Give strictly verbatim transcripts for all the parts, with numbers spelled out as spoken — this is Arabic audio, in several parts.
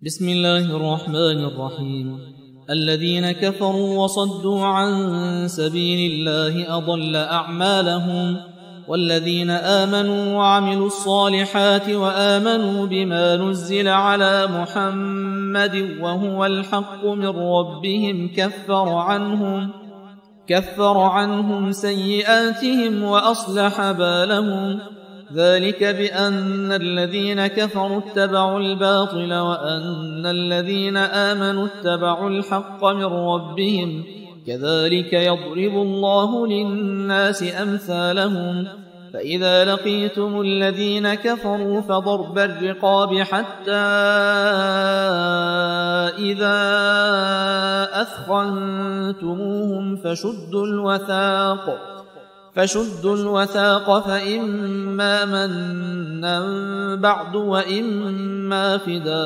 بسم الله الرحمن الرحيم. الذين كفروا وصدوا عن سبيل الله أضل أعمالهم، والذين آمنوا وعملوا الصالحات وآمنوا بما نزل على محمد وهو الحق من ربهم كفر عنهم كفر عنهم سيئاتهم وأصلح بالهم. ذلك بأن الذين كفروا اتبعوا الباطل وأن الذين آمنوا اتبعوا الحق من ربهم، كذلك يضرب الله للناس أمثالهم. فإذا لقيتم الذين كفروا فضرب الرقاب حتى إذا أثخنتموهم فشدوا الوثاق فشدوا الوثاق فإما منا بعد وإما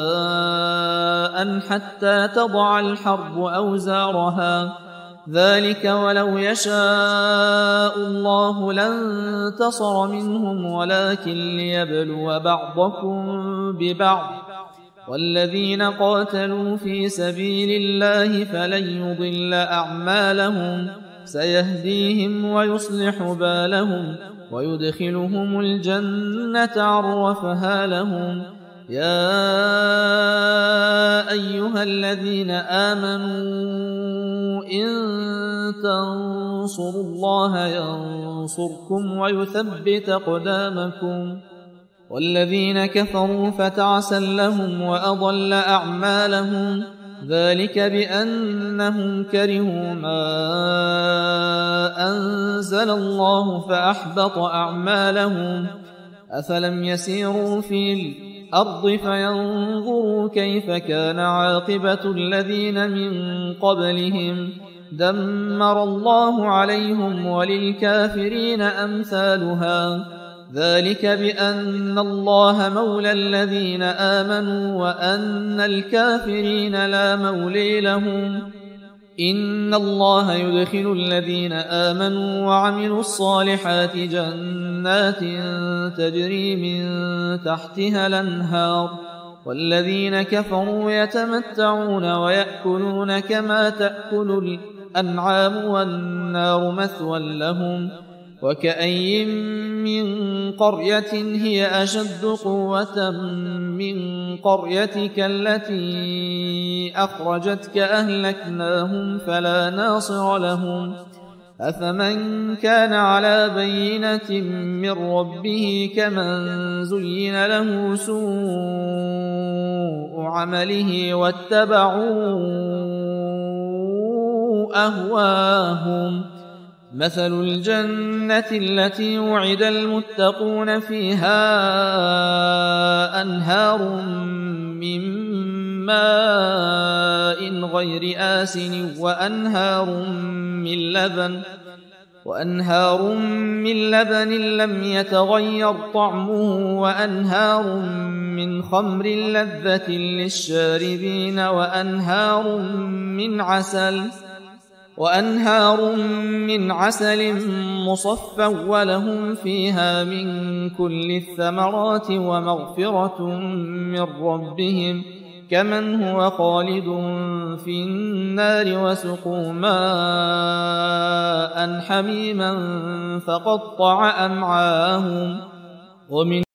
فداء حتى تضع الحرب أوزارها. ذلك ولو يشاء الله لانتصر منهم ولكن ليبلو بعضكم ببعض. والذين قاتلوا في سبيل الله فلن يضل أعمالهم، سيهديهم ويصلح بالهم ويدخلهم الجنة عرفها لهم. يا أيها الذين آمنوا إن تنصروا الله ينصركم ويثبت أقدامكم. والذين كفروا فتعسا لهم وأضل أعمالهم، ذلك بأنهم كرهوا ما أنزل الله فأحبط أعمالهم. أفلم يسيروا في الأرض فينظروا كيف كان عاقبة الذين من قبلهم، دمر الله عليهم وللكافرين أمثالها. ذلك بأن الله مولى الذين آمنوا وأن الكافرين لا مولي لهم. إن الله يدخل الذين آمنوا وعملوا الصالحات جنات تجري من تحتها الأنهار، والذين كفروا يتمتعون ويأكلون كما تأكل الأنعام والنار مثوى لهم. وكأي من قرية هي أشد قوة من قريتك التي أخرجتك أهلكناهم فلا ناصر لهم. أفمن كان على بينة من ربه كمن زين له سوء عمله واتبعوا أهواهم. مثل الجنة التي وعد المتقون فيها أنهار من ماء غير آسن وأنهار من لبن وأنهار من لبن لم يتغير طعمه وأنهار من خمر لذة للشاربين وأنهار من عسل وأنهار من عسل مصفى ولهم فيها من كل الثمرات ومغفرة من ربهم، كمن هو خالد في النار وسقوا ماء حميما فقطع أمعاءهم. ومن